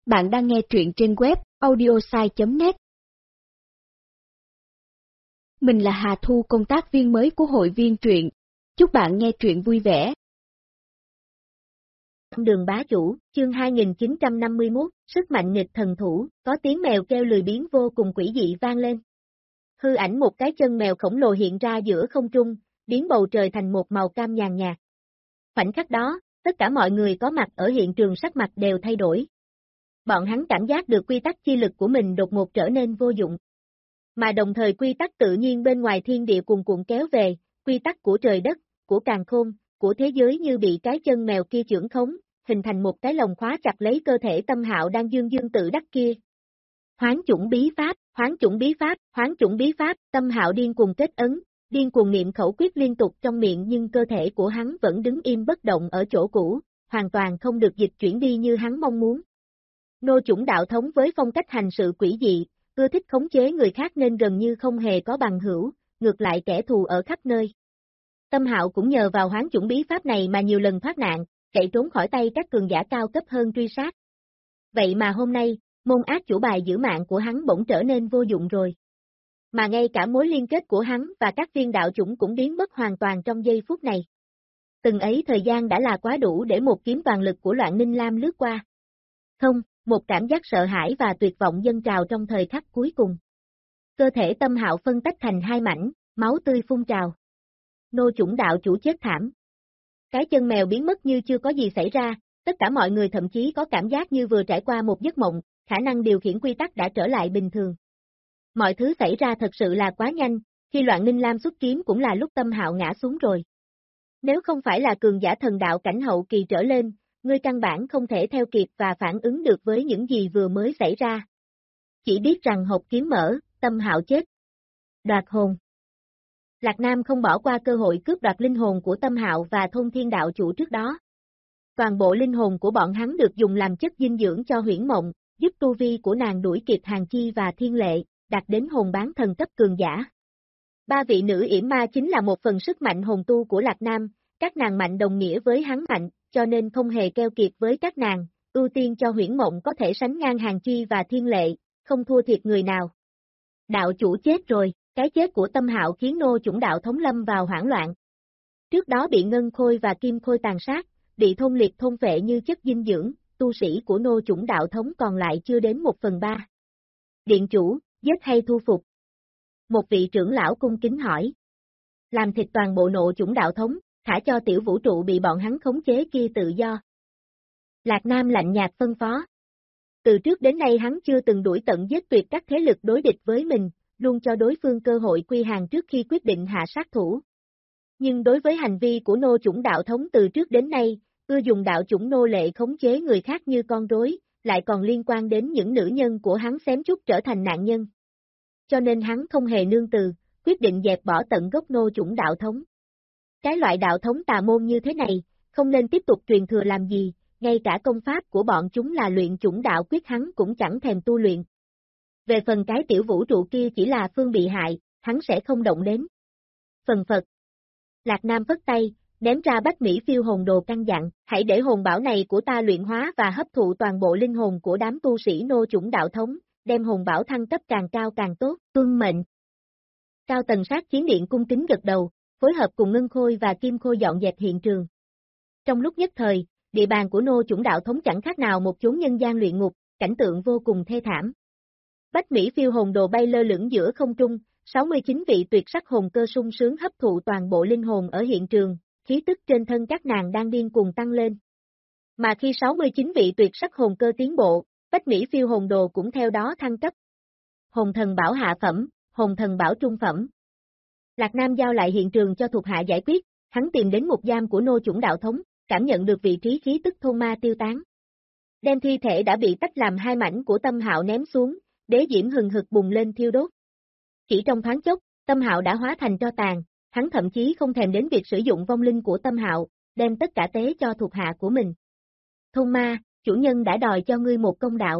Bạn đang nghe truyện trên web audiosai.net. Mình là Hà Thu, công tác viên mới của hội viên truyện. Chúc bạn nghe truyện vui vẻ. Đường bá chủ, chương 2951, sức mạnh nghịch thần thủ, có tiếng mèo kêu lười biếng vô cùng quỷ dị vang lên. Hư ảnh một cái chân mèo khổng lồ hiện ra giữa không trung, biến bầu trời thành một màu cam nhàn nhạt. Khoảnh khắc đó, tất cả mọi người có mặt ở hiện trường sắc mặt đều thay đổi. Bọn hắn cảm giác được quy tắc chi lực của mình đột ngột trở nên vô dụng. Mà đồng thời quy tắc tự nhiên bên ngoài thiên địa cuồn cuộn kéo về, quy tắc của trời đất, của càn khôn, của thế giới như bị cái chân mèo kia chưởng khống, hình thành một cái lồng khóa chặt lấy cơ thể Tâm Hạo đang dương dương tự đắc kia. Hoán chủng bí pháp, hoán chủng bí pháp, hoán chủng bí pháp, Tâm Hạo điên cuồng kết ấn, điên cuồng niệm khẩu quyết liên tục trong miệng, nhưng cơ thể của hắn vẫn đứng im bất động ở chỗ cũ, hoàn toàn không được dịch chuyển đi như hắn mong muốn. Nô chủng đạo thống với phong cách hành sự quỷ dị, ưa thích khống chế người khác nên gần như không hề có bằng hữu, ngược lại kẻ thù ở khắp nơi. Tâm Hạo cũng nhờ vào hoán chủng bí pháp này mà nhiều lần thoát nạn, chạy trốn khỏi tay các cường giả cao cấp hơn truy sát. Vậy mà hôm nay, môn ác chủ bài giữ mạng của hắn bỗng trở nên vô dụng rồi. Mà ngay cả mối liên kết của hắn và các viên đạo chủng cũng biến mất hoàn toàn trong giây phút này. Từng ấy thời gian đã là quá đủ để một kiếm toàn lực của Loạn Ninh Lam lướt qua. Không, một cảm giác sợ hãi và tuyệt vọng dâng trào trong thời khắc cuối cùng. Cơ thể Tâm Hạo phân tách thành hai mảnh, máu tươi phun trào. Nô chủng đạo chủ chết thảm. Cái chân mèo biến mất như chưa có gì xảy ra, tất cả mọi người thậm chí có cảm giác như vừa trải qua một giấc mộng, khả năng điều khiển quy tắc đã trở lại bình thường. Mọi thứ xảy ra thật sự là quá nhanh, khi Loạn Ninh Lam xuất kiếm cũng là lúc Tâm Hạo ngã xuống rồi. Nếu không phải là cường giả thần đạo cảnh hậu kỳ trở lên, ngươi căn bản không thể theo kịp và phản ứng được với những gì vừa mới xảy ra. Chỉ biết rằng hộp kiếm mở, Tâm Hạo chết. Đoạt hồn. Lạc Nam không bỏ qua cơ hội cướp đoạt linh hồn của Tâm Hạo và Thôn Thiên đạo chủ trước đó. Toàn bộ linh hồn của bọn hắn được dùng làm chất dinh dưỡng cho Huyễn Mộng, giúp tu vi của nàng đuổi kịp Hàn Chi và Thiên Lệ, đạt đến hồn bán thần cấp cường giả. Ba vị nữ yểm ma chính là một phần sức mạnh hồn tu của Lạc Nam, các nàng mạnh đồng nghĩa với hắn mạnh, cho nên không hề keo kiệt với các nàng, ưu tiên cho Huyễn Mộng có thể sánh ngang Hàn Chi và Thiên Lệ, không thua thiệt người nào. Đạo chủ chết rồi, cái chết của Tâm Hạo khiến nô chủng đạo thống lâm vào hoảng loạn. Trước đó bị Ngân Khôi và Kim Khôi tàn sát, bị thôn liệt thôn phệ như chất dinh dưỡng, tu sĩ của nô chủng đạo thống còn lại chưa đến 1/3. Điện chủ, giết hay thu phục? Một vị trưởng lão cung kính hỏi. Làm thịt toàn bộ nô chủng đạo thống, thả cho tiểu vũ trụ bị bọn hắn khống chế kia tự do. Lạc Nam lạnh nhạt phân phó. Từ trước đến nay hắn chưa từng đuổi tận giết tuyệt các thế lực đối địch với mình, luôn cho đối phương cơ hội quy hàng trước khi quyết định hạ sát thủ. Nhưng đối với hành vi của nô chủng đạo thống từ trước đến nay, ưa dùng đạo chủng nô lệ khống chế người khác như con rối, lại còn liên quan đến những nữ nhân của hắn xém chút trở thành nạn nhân. Cho nên hắn không hề nương từ, quyết định dẹp bỏ tận gốc nô chủng đạo thống. Cái loại đạo thống tà môn như thế này, không nên tiếp tục truyền thừa làm gì, ngay cả công pháp của bọn chúng là luyện chủng đạo quyết hắn cũng chẳng thèm tu luyện. Về phần cái tiểu vũ trụ kia chỉ là phương bị hại, hắn sẽ không động đến. Phần Phật. Lạc Nam phất tay, ném ra Bách Mỹ Phiêu hồn đồ căn dặn, hãy để hồn bảo này của ta luyện hóa và hấp thụ toàn bộ linh hồn của đám tu sĩ nô chủng đạo thống, đem hồn bảo thăng cấp càng cao càng tốt, tuân mệnh. Cao Tần Sát Chiến Điện cung kính gật đầu, phối hợp cùng Ngân Khôi và Kim Khôi dọn dẹp hiện trường. Trong lúc nhất thời, địa bàn của nô chủng đạo thống chẳng khác nào một chốn nhân gian luyện ngục, cảnh tượng vô cùng thê thảm. Bách Mỹ Phiêu hồn đồ bay lơ lửng giữa không trung, 69 vị tuyệt sắc hồn cơ sung sướng hấp thụ toàn bộ linh hồn ở hiện trường, khí tức trên thân các nàng đang điên cuồng tăng lên. Mà khi 69 vị tuyệt sắc hồn cơ tiến bộ, Bách Mỹ Phiêu hồn đồ cũng theo đó thăng cấp. Hồn thần bảo hạ phẩm, hồn thần bảo trung phẩm. Lạc Nam giao lại hiện trường cho thuộc hạ giải quyết, hắn tìm đến ngục giam của nô chủng đạo thống, cảm nhận được vị trí khí tức thôn ma tiêu tán. Đem thi thể đã bị tách làm hai mảnh của Tâm Hạo ném xuống, đế diễm hừng hực bùng lên thiêu đốt. Chỉ trong thoáng chốc, Tâm Hạo đã hóa thành tro tàn, hắn thậm chí không thèm đến việc sử dụng vong linh của Tâm Hạo, đem tất cả tế cho thuộc hạ của mình. Thôn ma, chủ nhân đã đòi cho ngươi một công đạo.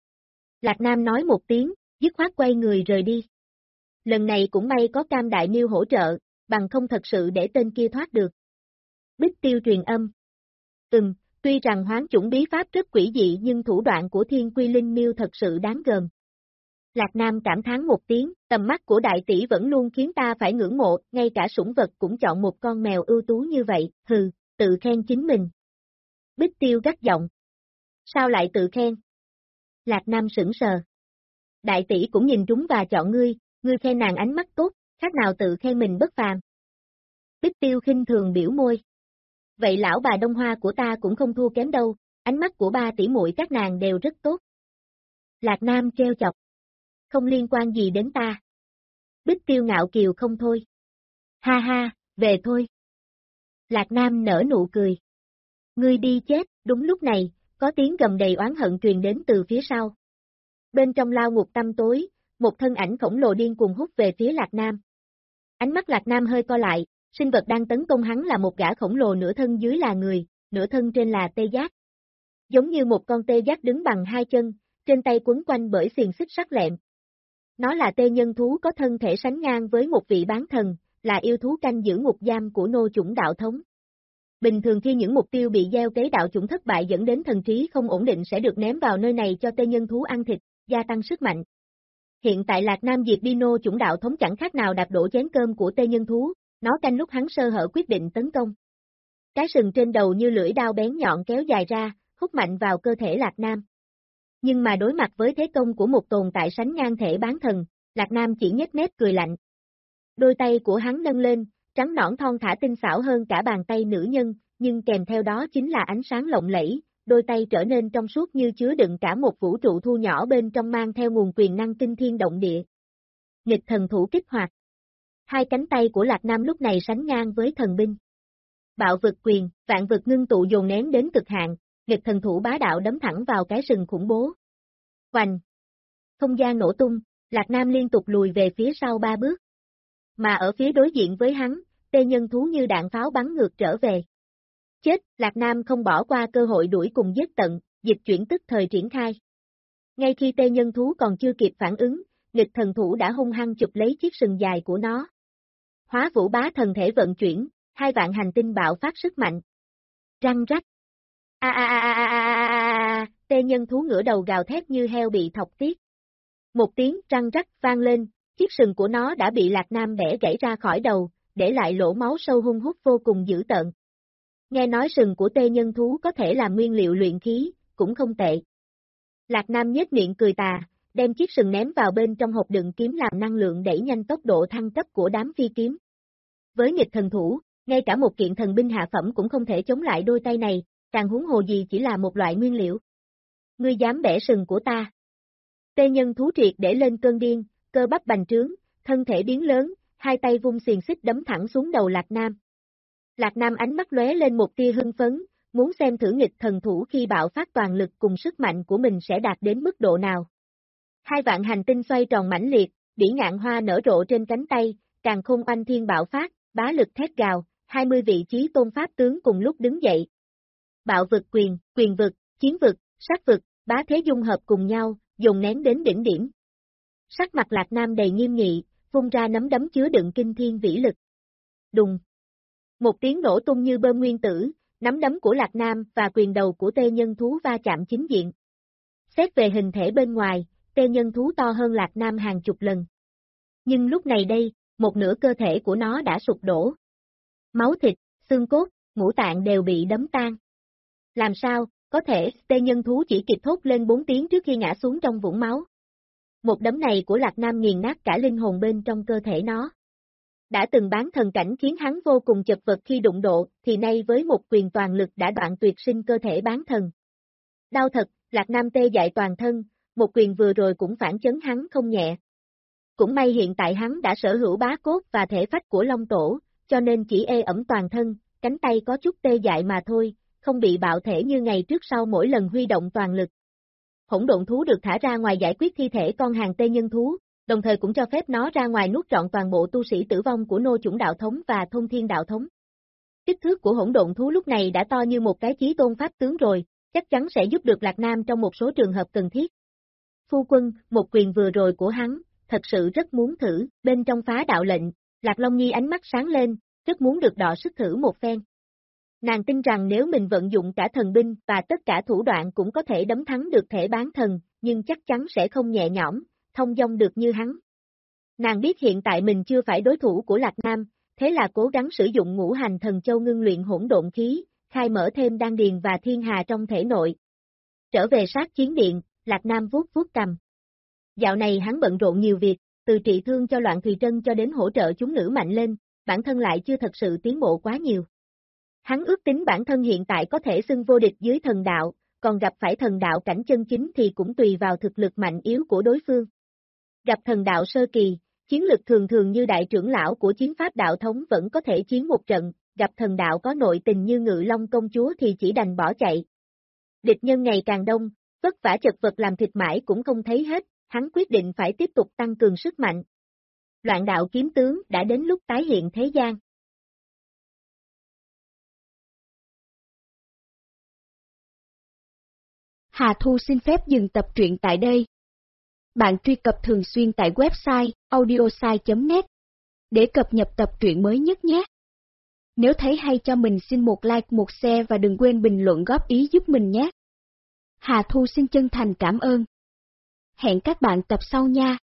Lạc Nam nói một tiếng, dứt khoát quay người rời đi. Lần này cũng may có Cam Đại Miêu hỗ trợ, bằng không thật sự để tên kia thoát được. Bích Tiêu truyền âm. Tuy rằng hoán chủng bí pháp rất quỷ dị nhưng thủ đoạn của Thiên Quy Linh Miêu thật sự đáng gờm. Lạc Nam cảm thán một tiếng, tầm mắt của đại tỷ vẫn luôn khiến ta phải ngưỡng mộ, ngay cả sủng vật cũng chọn một con mèo ưu tú như vậy, hừ, tự khen chính mình. Bích Tiêu gắt giọng. Sao lại tự khen? Lạc Nam sững sờ. Đại tỷ cũng nhìn trúng và chọn ngươi khen nàng ánh mắt tốt, khác nào tự khen mình bất phàm. Bích Tiêu khinh thường biểu môi. Vậy lão bà Đông Hoa của ta cũng không thua kém đâu, ánh mắt của ba tỷ muội các nàng đều rất tốt. Lạc Nam trêu chọc. Không liên quan gì đến ta. Bích Tiêu ngạo kiều không thôi. Ha ha, về thôi. Lạc Nam nở nụ cười. Ngươi đi chết, đúng lúc này, có tiếng gầm đầy oán hận truyền đến từ phía sau. Bên trong lao ngục tăm tối, một thân ảnh khổng lồ điên cuồng hút về phía Lạc Nam. Ánh mắt Lạc Nam hơi co lại, sinh vật đang tấn công hắn là một gã khổng lồ nửa thân dưới là người, nửa thân trên là tê giác. Giống như một con tê giác đứng bằng hai chân, trên tay quấn quanh bởi xiềng xích sắc lẹm. Nó là tê nhân thú có thân thể sánh ngang với một vị bán thần, là yêu thú canh giữ ngục giam của nô chủng đạo thống. Bình thường khi những mục tiêu bị gieo cấy đạo chủng thất bại dẫn đến thần trí không ổn định sẽ được ném vào nơi này cho tê nhân thú ăn thịt, gia tăng sức mạnh. Hiện tại Lạc Nam diệt đi nô chủng đạo thống chẳng khác nào đạp đổ chén cơm của tê nhân thú, nó canh lúc hắn sơ hở quyết định tấn công. Cái sừng trên đầu như lưỡi đao bén nhọn kéo dài ra, hút mạnh vào cơ thể Lạc Nam. Nhưng mà đối mặt với thế công của một tồn tại sánh ngang thể bán thần, Lạc Nam chỉ nhếch mép cười lạnh. Đôi tay của hắn nâng lên, trắng nõn thon thả tinh xảo hơn cả bàn tay nữ nhân, nhưng kèm theo đó chính là ánh sáng lộng lẫy, đôi tay trở nên trong suốt như chứa đựng cả một vũ trụ thu nhỏ bên trong mang theo nguồn quyền năng kinh thiên động địa. Nghịch thần thủ kích hoạt. Hai cánh tay của Lạc Nam lúc này sánh ngang với thần binh. Bạo vực quyền, vạn vực ngưng tụ dồn nén đến cực hạn, nghịch thần thủ bá đạo đấm thẳng vào cái sừng khủng bố. Oành! Không gian nổ tung, Lạc Nam liên tục lùi về phía sau 3 bước. Mà ở phía đối diện với hắn, tê nhân thú như đạn pháo bắn ngược trở về. Chết, Lạc Nam không bỏ qua cơ hội đuổi cùng giết tận, dịch chuyển tức thời triển khai. Ngay khi tê nhân thú còn chưa kịp phản ứng, nghịch thần thủ đã hung hăng chụp lấy chiếc sừng dài của nó. Hóa vũ bá thần thể vận chuyển, 2 vạn hành tinh bạo phát sức mạnh. Răng rắc. Tê nhân thú ngửa đầu gào thét như heo bị thọc tiết. Một tiếng răng rắc vang lên, chiếc sừng của nó đã bị Lạc Nam bẻ gãy ra khỏi đầu, để lại lỗ máu sâu hun hút vô cùng dữ tợn. Nghe nói sừng của tê nhân thú có thể làm nguyên liệu luyện khí, cũng không tệ. Lạc Nam nhếch miệng cười tà, đem chiếc sừng ném vào bên trong hộp đựng kiếm làm năng lượng đẩy nhanh tốc độ thăng cấp của đám phi kiếm. Với nghịch thần thủ, ngay cả một kiện thần binh hạ phẩm cũng không thể chống lại đôi tay này, càng huống hồ gì chỉ là một loại nguyên liệu. Ngươi dám bẻ sừng của ta? Tê nhân thú triệt để lên cơn điên, cơ bắp bành trướng, thân thể biến lớn, hai tay vung xiềng xích đấm thẳng xuống đầu Lạc Nam. Lạc Nam ánh mắt lóe lên một tia hưng phấn, muốn xem thử nghịch thần thủ khi bạo phát toàn lực cùng sức mạnh của mình sẽ đạt đến mức độ nào. 2 vạn hành tinh xoay tròn mãnh liệt, bỉ ngạn hoa nở rộ trên cánh tay, càn khôn oanh thiên bạo phát, bá lực thét gào, 20 vị trí tôn pháp tướng cùng lúc đứng dậy. Bạo vực quyền, quyền vực, chiến vực, sát vực, bá thế dung hợp cùng nhau, dồn nén đến đỉnh điểm. Sắc mặt Lạc Nam đầy nghiêm nghị, vung ra nắm đấm chứa đựng kinh thiên vĩ lực. Đùng. Một tiếng nổ tung như bơm nguyên tử, nắm đấm của Lạc Nam và quyền đầu của tê nhân thú va chạm chính diện. Xét về hình thể bên ngoài, tê nhân thú to hơn Lạc Nam hàng chục lần. Nhưng lúc này đây, một nửa cơ thể của nó đã sụp đổ. Máu thịt, xương cốt, ngũ tạng đều bị đấm tan. Làm sao, có thể, tê nhân thú chỉ kịp thốt lên 4 tiếng trước khi ngã xuống trong vũng máu. Một đấm này của Lạc Nam nghiền nát cả linh hồn bên trong cơ thể nó. Đã từng bán thần cảnh khiến hắn vô cùng chật vật khi đụng độ, thì nay với một quyền toàn lực đã đoạn tuyệt sinh cơ thể bán thần. Đau thật, Lạc Nam tê dại toàn thân, một quyền vừa rồi cũng phản chấn hắn không nhẹ. Cũng may hiện tại hắn đã sở hữu bá cốt và thể phách của Long Tổ, cho nên chỉ ê ẩm toàn thân, cánh tay có chút tê dại mà thôi, không bị bạo thể như ngày trước sau mỗi lần huy động toàn lực. Hỗn độn thú được thả ra ngoài giải quyết thi thể con hàng tê nhân thú, đồng thời cũng cho phép nó ra ngoài nuốt trọn toàn bộ tu sĩ tử vong của nô chủng đạo thống và thôn thiên đạo thống. Kích thước của hỗn độn thú lúc này đã to như một cái chí tôn pháp tướng rồi, chắc chắn sẽ giúp được Lạc Nam trong một số trường hợp cần thiết. Phu quân, một quyền vừa rồi của hắn, thật sự rất muốn thử, bên trong phá đạo lệnh, Lạc Long Nhi ánh mắt sáng lên, rất muốn được đọ sức thử một phen. Nàng tin rằng nếu mình vận dụng cả thần binh và tất cả thủ đoạn cũng có thể đấm thắng được thể bán thần, nhưng chắc chắn sẽ không nhẹ nhõm, thông dong được như hắn. Nàng biết hiện tại mình chưa phải đối thủ của Lạc Nam, thế là cố gắng sử dụng ngũ hành thần châu ngưng luyện hỗn độn khí, khai mở thêm đan điền và thiên hà trong thể nội. Trở về sát chiến điện, Lạc Nam vuốt vuốt cầm. Dạo này hắn bận rộn nhiều việc, từ trị thương cho Loạn Thùy Trân cho đến hỗ trợ chúng nữ mạnh lên, bản thân lại chưa thật sự tiến bộ quá nhiều. Hắn ước tính bản thân hiện tại có thể xưng vô địch dưới thần đạo, còn gặp phải thần đạo cảnh chân chính thì cũng tùy vào thực lực mạnh yếu của đối phương. Gặp thần đạo sơ kỳ, chiến lực thường thường như đại trưởng lão của chiến pháp đạo thống vẫn có thể chiến một trận, gặp thần đạo có nội tình như Ngự Long công chúa thì chỉ đành bỏ chạy. Địch nhân ngày càng đông, vất vả chật vật làm thịt mãi cũng không thấy hết, hắn quyết định phải tiếp tục tăng cường sức mạnh. Loạn đạo kiếm tướng đã đến lúc tái hiện thế gian. Hà Thu xin phép dừng tập truyện tại đây. Bạn truy cập thường xuyên tại website audiosai.net để cập nhật tập truyện mới nhất nhé. Nếu thấy hay cho mình xin một like, một share và đừng quên bình luận góp ý giúp mình nhé. Hà Thu xin chân thành cảm ơn. Hẹn các bạn tập sau nha.